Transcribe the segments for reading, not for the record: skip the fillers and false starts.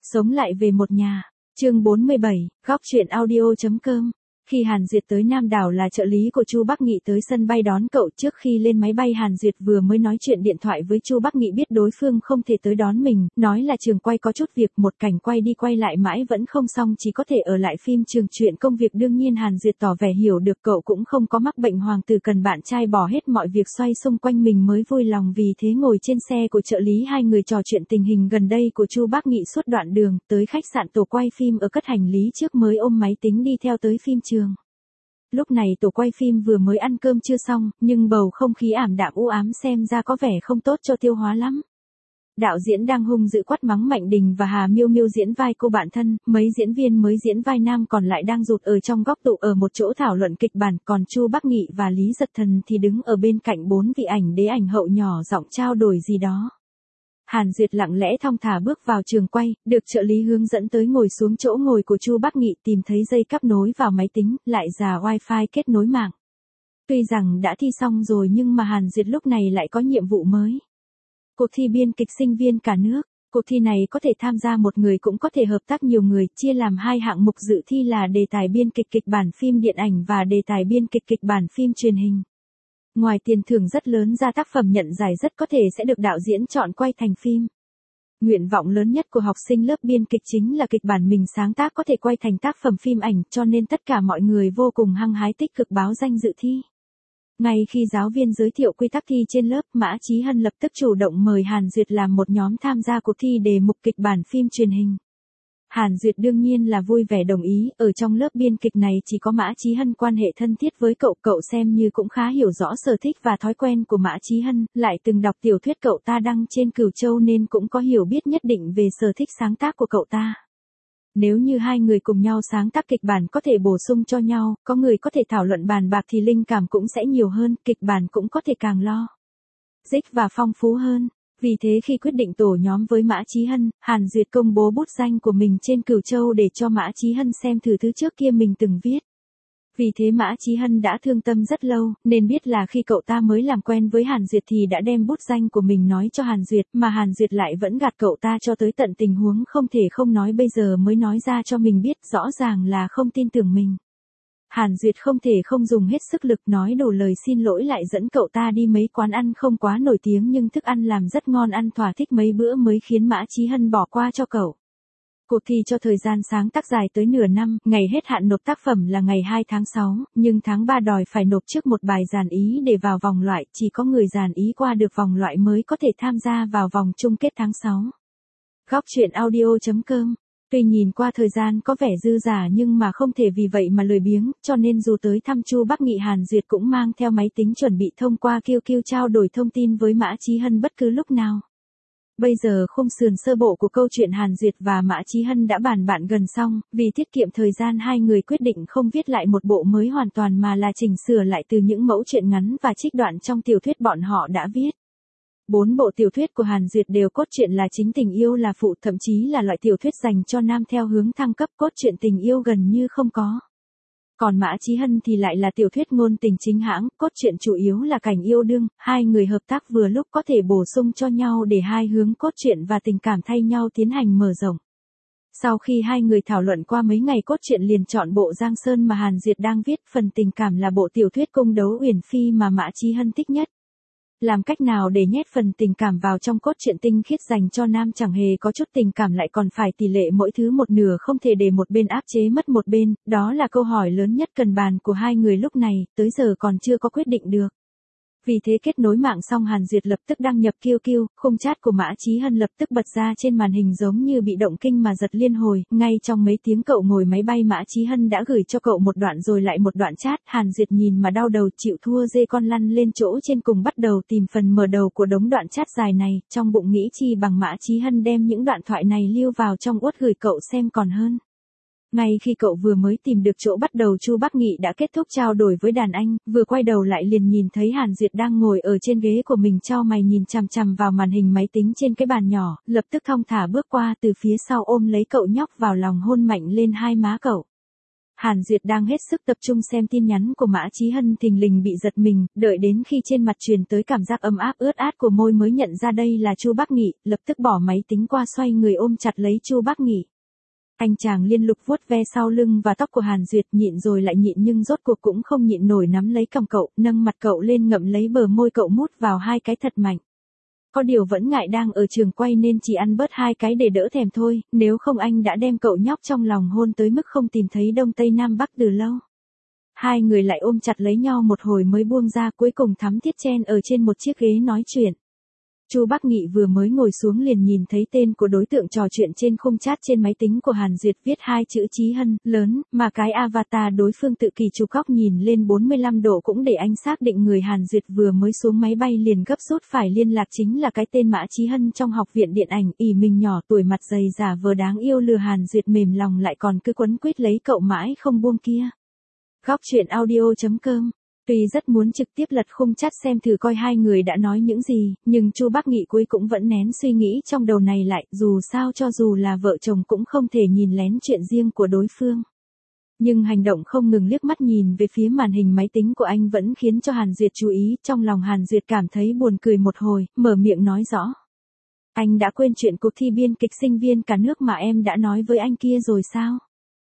Sống lại về một nhà. Chương 47, góc truyện audio.com. Khi Hàn Duyệt tới Nam Đảo là trợ lý của Chu Bắc Nghị tới sân bay đón cậu. Trước khi lên máy bay, Hàn Duyệt vừa mới nói chuyện điện thoại với Chu Bắc Nghị, biết đối phương không thể tới đón mình, nói là trường quay có chút việc, một cảnh quay đi quay lại mãi vẫn không xong, chỉ có thể ở lại phim trường chuyện công việc. Đương nhiên Hàn Duyệt tỏ vẻ hiểu được cậu cũng không có mắc bệnh hoàng tử, cần bạn trai bỏ hết mọi việc xoay xung quanh mình mới vui lòng. Vì thế ngồi trên xe của trợ lý, hai người trò chuyện tình hình gần đây của Chu Bắc Nghị suốt đoạn đường tới khách sạn. Tổ quay phim ở cất hành lý trước mới ôm máy tính đi theo tới phim trường. Lúc này tổ quay phim vừa mới ăn cơm chưa xong, nhưng bầu không khí ảm đạm u ám xem ra có vẻ không tốt cho tiêu hóa lắm. Đạo diễn đang hung dữ quát mắng Mạnh Đình và Hà Miêu Miêu diễn vai cô bạn thân, mấy diễn viên mới diễn vai nam còn lại đang rụt ở trong góc tụ ở một chỗ thảo luận kịch bản, còn Chu Bắc Nghị và Lý Giật Thần thì đứng ở bên cạnh bốn vị ảnh đế ảnh hậu nhỏ giọng trao đổi gì đó. Hàn Duyệt lặng lẽ thong thả bước vào trường quay, được trợ lý hướng dẫn tới ngồi xuống chỗ ngồi của Chu Bắc Nghị, tìm thấy dây cáp nối vào máy tính, lại già wifi kết nối mạng. Tuy rằng đã thi xong rồi nhưng mà Hàn Duyệt lúc này lại có nhiệm vụ mới. Cuộc thi biên kịch sinh viên cả nước. Cuộc thi này có thể tham gia một người cũng có thể hợp tác nhiều người, chia làm hai hạng mục dự thi là đề tài biên kịch kịch bản phim điện ảnh và đề tài biên kịch kịch bản phim truyền hình. Ngoài tiền thưởng rất lớn ra, tác phẩm nhận giải rất có thể sẽ được đạo diễn chọn quay thành phim. Nguyện vọng lớn nhất của học sinh lớp biên kịch chính là kịch bản mình sáng tác có thể quay thành tác phẩm phim ảnh, cho nên tất cả mọi người vô cùng hăng hái tích cực báo danh dự thi. Ngay khi giáo viên giới thiệu quy tắc thi trên lớp, Mã Chí Hân lập tức chủ động mời Hàn Duyệt làm một nhóm tham gia cuộc thi đề mục kịch bản phim truyền hình. Hàn Duyệt đương nhiên là vui vẻ đồng ý, ở trong lớp biên kịch này chỉ có Mã Chí Hân quan hệ thân thiết với cậu xem như cũng khá hiểu rõ sở thích và thói quen của Mã Chí Hân, lại từng đọc tiểu thuyết cậu ta đăng trên Cửu Châu nên cũng có hiểu biết nhất định về sở thích sáng tác của cậu ta. Nếu như hai người cùng nhau sáng tác kịch bản có thể bổ sung cho nhau, có người có thể thảo luận bàn bạc thì linh cảm cũng sẽ nhiều hơn, kịch bản cũng có thể càng lo dích và phong phú hơn. Vì thế khi quyết định tổ nhóm với Mã Chí Hân, Hàn Duyệt công bố bút danh của mình trên Cửu Châu để cho Mã Chí Hân xem thử thứ trước kia mình từng viết. Vì thế Mã Chí Hân đã thương tâm rất lâu, nên biết là khi cậu ta mới làm quen với Hàn Duyệt thì đã đem bút danh của mình nói cho Hàn Duyệt, mà Hàn Duyệt lại vẫn gạt cậu ta cho tới tận tình huống không thể không nói bây giờ mới nói ra cho mình biết, rõ ràng là không tin tưởng mình. Hàn Duyệt không thể không dùng hết sức lực nói đủ lời xin lỗi, lại dẫn cậu ta đi mấy quán ăn không quá nổi tiếng nhưng thức ăn làm rất ngon, ăn thỏa thích mấy bữa mới khiến Mã Chí Hân bỏ qua cho cậu. Cuộc thi cho thời gian sáng tác dài tới nửa năm, ngày hết hạn nộp tác phẩm là ngày 2 tháng 6, nhưng tháng 3 đòi phải nộp trước một bài dàn ý để vào vòng loại, chỉ có người dàn ý qua được vòng loại mới có thể tham gia vào vòng chung kết tháng 6. Góc truyện audio.com. Tuy nhìn qua thời gian có vẻ dư dả nhưng mà không thể vì vậy mà lười biếng, cho nên dù tới thăm Chu Bắc Nghị, Hàn Duyệt cũng mang theo máy tính chuẩn bị thông qua QQ trao đổi thông tin với Mã Chí Hân bất cứ lúc nào. Bây giờ khung sườn sơ bộ của câu chuyện Hàn Duyệt và Mã Chí Hân đã bàn bạn gần xong, vì tiết kiệm thời gian hai người quyết định không viết lại một bộ mới hoàn toàn mà là chỉnh sửa lại từ những mẫu truyện ngắn và trích đoạn trong tiểu thuyết bọn họ đã viết. 4 bộ tiểu thuyết của Hàn Duyệt đều cốt truyện là chính, tình yêu là phụ, thậm chí là loại tiểu thuyết dành cho nam theo hướng thăng cấp, cốt truyện tình yêu gần như không có. Còn Mã Chí Hân thì lại là tiểu thuyết ngôn tình chính hãng, cốt truyện chủ yếu là cảnh yêu đương, hai người hợp tác vừa lúc có thể bổ sung cho nhau để hai hướng cốt truyện và tình cảm thay nhau tiến hành mở rộng. Sau khi hai người thảo luận qua mấy ngày, cốt truyện liền chọn bộ Giang Sơn mà Hàn Duyệt đang viết, phần tình cảm là bộ tiểu thuyết Cung đấu Uyển Phi mà Mã Chí Hân thích nhất. Làm cách nào để nhét phần tình cảm vào trong cốt truyện tinh khiết dành cho nam, chẳng hề có chút tình cảm lại còn phải tỷ lệ mỗi thứ một nửa, không thể để một bên áp chế mất một bên, đó là câu hỏi lớn nhất cần bàn của hai người lúc này, tới giờ còn chưa có quyết định được. Vì thế kết nối mạng xong, Hàn Duyệt lập tức đăng nhập QQ, khung chat của Mã Chí Hân lập tức bật ra trên màn hình giống như bị động kinh mà giật liên hồi, ngay trong mấy tiếng cậu ngồi máy bay Mã Chí Hân đã gửi cho cậu một đoạn rồi lại một đoạn chat, Hàn Duyệt nhìn mà đau đầu, chịu thua dê con lăn lên chỗ trên cùng bắt đầu tìm phần mở đầu của đống đoạn chat dài này, trong bụng nghĩ chi bằng Mã Chí Hân đem những đoạn thoại này lưu vào trong uất gửi cậu xem còn hơn. Ngay khi cậu vừa mới tìm được chỗ bắt đầu, Chu Bắc Nghị đã kết thúc trao đổi với đàn anh, vừa quay đầu lại liền nhìn thấy Hàn Duyệt đang ngồi ở trên ghế của mình, chau mày nhìn chằm chằm vào màn hình máy tính trên cái bàn nhỏ, lập tức thong thả bước qua từ phía sau ôm lấy cậu nhóc vào lòng, hôn mạnh lên hai má cậu. Hàn Duyệt đang hết sức tập trung xem tin nhắn của Mã Chí Hân thình lình bị giật mình, đợi đến khi trên mặt truyền tới cảm giác ấm áp ướt át của môi mới nhận ra đây là Chu Bắc Nghị, lập tức bỏ máy tính qua xoay người ôm chặt lấy Chu Bắc Nghị. Anh chàng liên lục vuốt ve sau lưng và tóc của Hàn Duyệt, nhịn rồi lại nhịn nhưng rốt cuộc cũng không nhịn nổi, nắm lấy cằm cậu, nâng mặt cậu lên ngậm lấy bờ môi cậu mút vào 2 cái thật mạnh. Có điều vẫn ngại đang ở trường quay nên chỉ ăn bớt 2 cái để đỡ thèm thôi, nếu không anh đã đem cậu nhóc trong lòng hôn tới mức không tìm thấy đông tây nam bắc từ lâu. Hai người lại ôm chặt lấy nhau một hồi mới buông ra, cuối cùng thắm thiết chen ở trên một chiếc ghế nói chuyện. Chu Bắc Nghị vừa mới ngồi xuống liền nhìn thấy tên của đối tượng trò chuyện trên khung chat trên máy tính của Hàn Duyệt, viết 2 chữ Chí Hân, lớn, mà cái avatar đối phương tự kỳ chụp góc nhìn lên 45 độ cũng để anh xác định người Hàn Duyệt vừa mới xuống máy bay liền gấp rút phải liên lạc chính là cái tên Mã Chí Hân trong học viện điện ảnh, ỷ mình nhỏ tuổi mặt dày giả vờ đáng yêu lừa Hàn Duyệt mềm lòng lại còn cứ quấn quýt lấy cậu mãi không buông kia. Góc truyện audio.com. Tuy rất muốn trực tiếp lật khung chat xem thử coi hai người đã nói những gì, nhưng Chu Bắc Nghị cuối cũng vẫn nén suy nghĩ trong đầu này lại, dù sao cho dù là vợ chồng cũng không thể nhìn lén chuyện riêng của đối phương. Nhưng hành động không ngừng liếc mắt nhìn về phía màn hình máy tính của anh vẫn khiến cho Hàn Duyệt chú ý, trong lòng Hàn Duyệt cảm thấy buồn cười một hồi, mở miệng nói rõ. Anh đã quên chuyện cuộc thi biên kịch sinh viên cả nước mà em đã nói với anh kia rồi sao?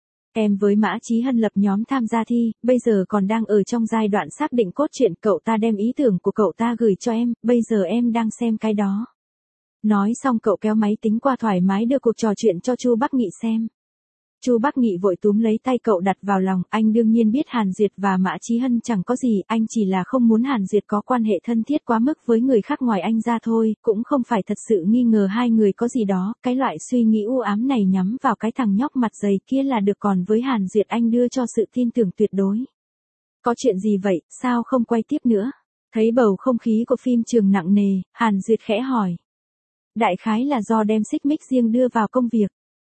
Em với Mã Chí Hân lập nhóm tham gia thi, bây giờ còn đang ở trong giai đoạn xác định cốt truyện, cậu ta đem ý tưởng của cậu ta gửi cho em, bây giờ em đang xem cái đó. Nói xong cậu kéo máy tính qua thoải mái đưa cuộc trò chuyện cho Chu Bắc Nghị xem. Chu Bắc Nghị vội túm lấy tay cậu đặt vào lòng, anh đương nhiên biết Hàn Duyệt và Mã Chí Hân chẳng có gì, anh chỉ là không muốn Hàn Duyệt có quan hệ thân thiết quá mức với người khác ngoài anh ra thôi, cũng không phải thật sự nghi ngờ hai người có gì đó, cái loại suy nghĩ u ám này nhắm vào cái thằng nhóc mặt dày kia là được, còn với Hàn Duyệt anh đưa cho sự tin tưởng tuyệt đối. Có chuyện gì vậy, sao không quay tiếp nữa? Thấy bầu không khí của phim trường nặng nề, Hàn Duyệt khẽ hỏi. Đại khái là do đem xích mích riêng đưa vào công việc.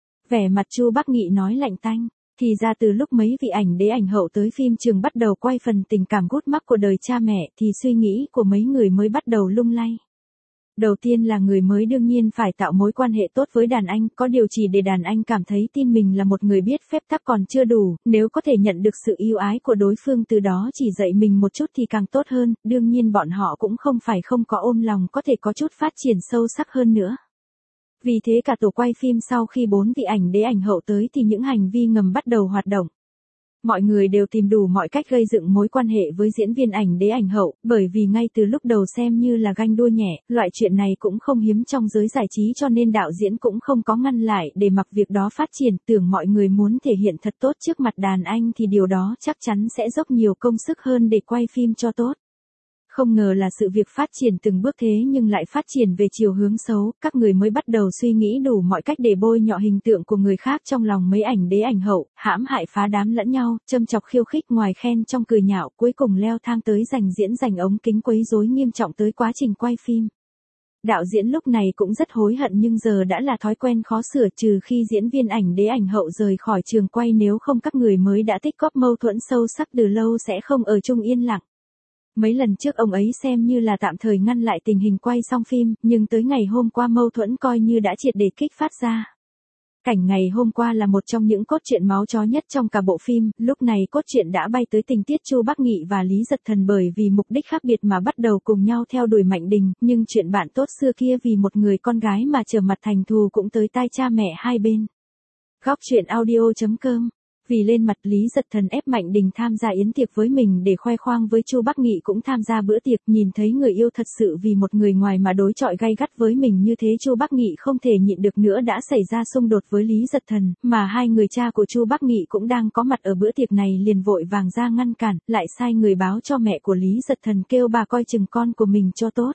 Vẻ mặt Chu Bắc Nghị nói lạnh tanh, thì ra từ lúc mấy vị ảnh đế ảnh hậu tới phim trường bắt đầu quay phần tình cảm gút mắc của đời cha mẹ thì suy nghĩ của mấy người mới bắt đầu lung lay. Đầu tiên là người mới đương nhiên phải tạo mối quan hệ tốt với đàn anh, có điều chỉ để đàn anh cảm thấy tin mình là một người biết phép tắc còn chưa đủ, nếu có thể nhận được sự yêu ái của đối phương từ đó chỉ dạy mình một chút thì càng tốt hơn, đương nhiên bọn họ cũng không phải không có ôm lòng có thể có chút phát triển sâu sắc hơn nữa. Vì thế cả tổ quay phim sau khi 4 vị ảnh đế ảnh hậu tới thì những hành vi ngầm bắt đầu hoạt động. Mọi người đều tìm đủ mọi cách gây dựng mối quan hệ với diễn viên ảnh đế ảnh hậu, bởi vì ngay từ lúc đầu xem như là ganh đua nhẹ, loại chuyện này cũng không hiếm trong giới giải trí cho nên đạo diễn cũng không có ngăn lại để mặc việc đó phát triển, tưởng mọi người muốn thể hiện thật tốt trước mặt đàn anh thì điều đó chắc chắn sẽ dốc nhiều công sức hơn để quay phim cho tốt. Không ngờ là sự việc phát triển từng bước thế nhưng lại phát triển về chiều hướng xấu, các người mới bắt đầu suy nghĩ đủ mọi cách để bôi nhọ hình tượng của người khác trong lòng mấy ảnh đế ảnh hậu, hãm hại phá đám lẫn nhau, châm chọc khiêu khích ngoài khen trong cười nhạo, cuối cùng leo thang tới giành ống kính quấy rối nghiêm trọng tới quá trình quay phim. Đạo diễn lúc này cũng rất hối hận nhưng giờ đã là thói quen khó sửa, trừ khi diễn viên ảnh đế ảnh hậu rời khỏi trường quay, nếu không các người mới đã tích góp mâu thuẫn sâu sắc từ lâu sẽ không ở chung yên lặng. Mấy lần trước ông ấy xem như là tạm thời ngăn lại tình hình quay xong phim, nhưng tới ngày hôm qua mâu thuẫn coi như đã triệt để kích phát ra. Cảnh ngày hôm qua là một trong những cốt truyện máu chó nhất trong cả bộ phim, lúc này cốt truyện đã bay tới tình tiết Chu Bắc Nghị và Lý Giật Thần bởi vì mục đích khác biệt mà bắt đầu cùng nhau theo đuổi Mạnh Đình, nhưng chuyện bạn tốt xưa kia vì một người con gái mà trở mặt thành thù cũng tới tai cha mẹ hai bên. Góc truyện audio.com. Vì lên mặt Lý Giật Thần ép Mạnh Đình tham gia yến tiệc với mình để khoe khoang với Chu Bắc Nghị cũng tham gia bữa tiệc, nhìn thấy người yêu thật sự vì một người ngoài mà đối chọi gay gắt với mình như thế, Chu Bắc Nghị không thể nhịn được nữa đã xảy ra xung đột với Lý Giật Thần, mà hai người cha của Chu Bắc Nghị cũng đang có mặt ở bữa tiệc này liền vội vàng ra ngăn cản, lại sai người báo cho mẹ của Lý Giật Thần kêu bà coi chừng con của mình cho tốt.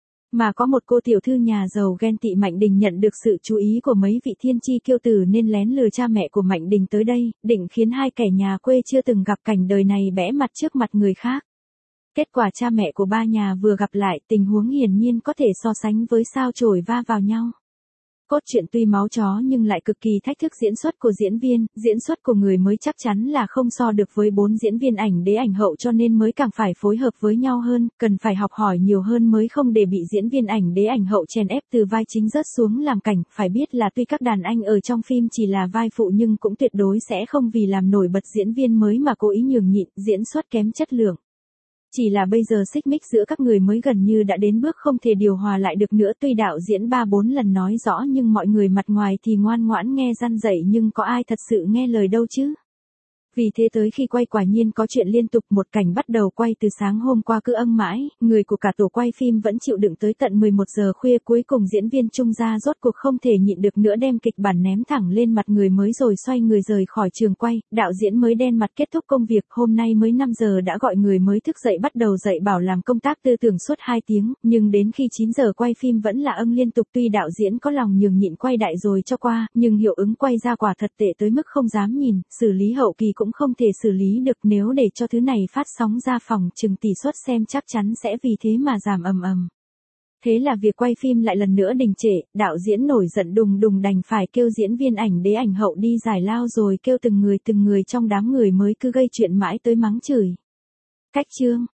Mà có một cô tiểu thư nhà giàu ghen tị Mạnh Đình nhận được sự chú ý của mấy vị thiên chi kiêu tử nên lén lừa cha mẹ của Mạnh Đình tới đây, định khiến hai kẻ nhà quê chưa từng gặp cảnh đời này bẽ mặt trước mặt người khác. Kết quả cha mẹ của ba nhà vừa gặp lại, tình huống hiển nhiên có thể so sánh với sao chổi va vào nhau. cốt truyện tuy máu chó nhưng lại cực kỳ thách thức diễn xuất của diễn viên, diễn xuất của người mới chắc chắn là không so được với 4 diễn viên ảnh đế ảnh hậu cho nên mới càng phải phối hợp với nhau hơn, cần phải học hỏi nhiều hơn mới không để bị diễn viên ảnh đế ảnh hậu chèn ép từ vai chính rớt xuống làm cảnh, phải biết là tuy các đàn anh ở trong phim chỉ là vai phụ nhưng cũng tuyệt đối sẽ không vì làm nổi bật diễn viên mới mà cố ý nhường nhịn, diễn xuất kém chất lượng. Chỉ là bây giờ xích mích giữa các người mới gần như đã đến bước không thể điều hòa lại được nữa, tuy đạo diễn 3-4 lần nói rõ nhưng mọi người mặt ngoài thì ngoan ngoãn nghe răn dạy nhưng có ai thật sự nghe lời đâu chứ. Vì thế tới khi quay quả nhiên có chuyện liên tục, một cảnh bắt đầu quay từ sáng hôm qua cứ âng mãi, người của cả tổ quay phim vẫn chịu đựng tới tận 11 giờ khuya, cuối cùng diễn viên Trung Gia rốt cuộc không thể nhịn được nữa đem kịch bản ném thẳng lên mặt người mới rồi xoay người rời khỏi trường quay, đạo diễn mới đen mặt kết thúc công việc, hôm nay mới 5 giờ đã gọi người mới thức dậy bắt đầu dạy bảo làm công tác tư tưởng suốt 2 tiếng, nhưng đến khi 9 giờ quay phim vẫn là âng liên tục, tuy đạo diễn có lòng nhường nhịn quay đại rồi cho qua, nhưng hiệu ứng quay ra quả thật tệ tới mức không dám nhìn, xử lý hậu kỳ cũng không thể xử lý được, nếu để cho thứ này phát sóng ra phòng chừng tỷ suất xem chắc chắn sẽ vì thế mà giảm ầm ầm. Thế là việc quay phim lại lần nữa đình trệ, đạo diễn nổi giận đùng đùng đành phải kêu diễn viên ảnh đế ảnh hậu đi giải lao rồi kêu từng người trong đám người mới cứ gây chuyện mãi tới mắng chửi. Cách chương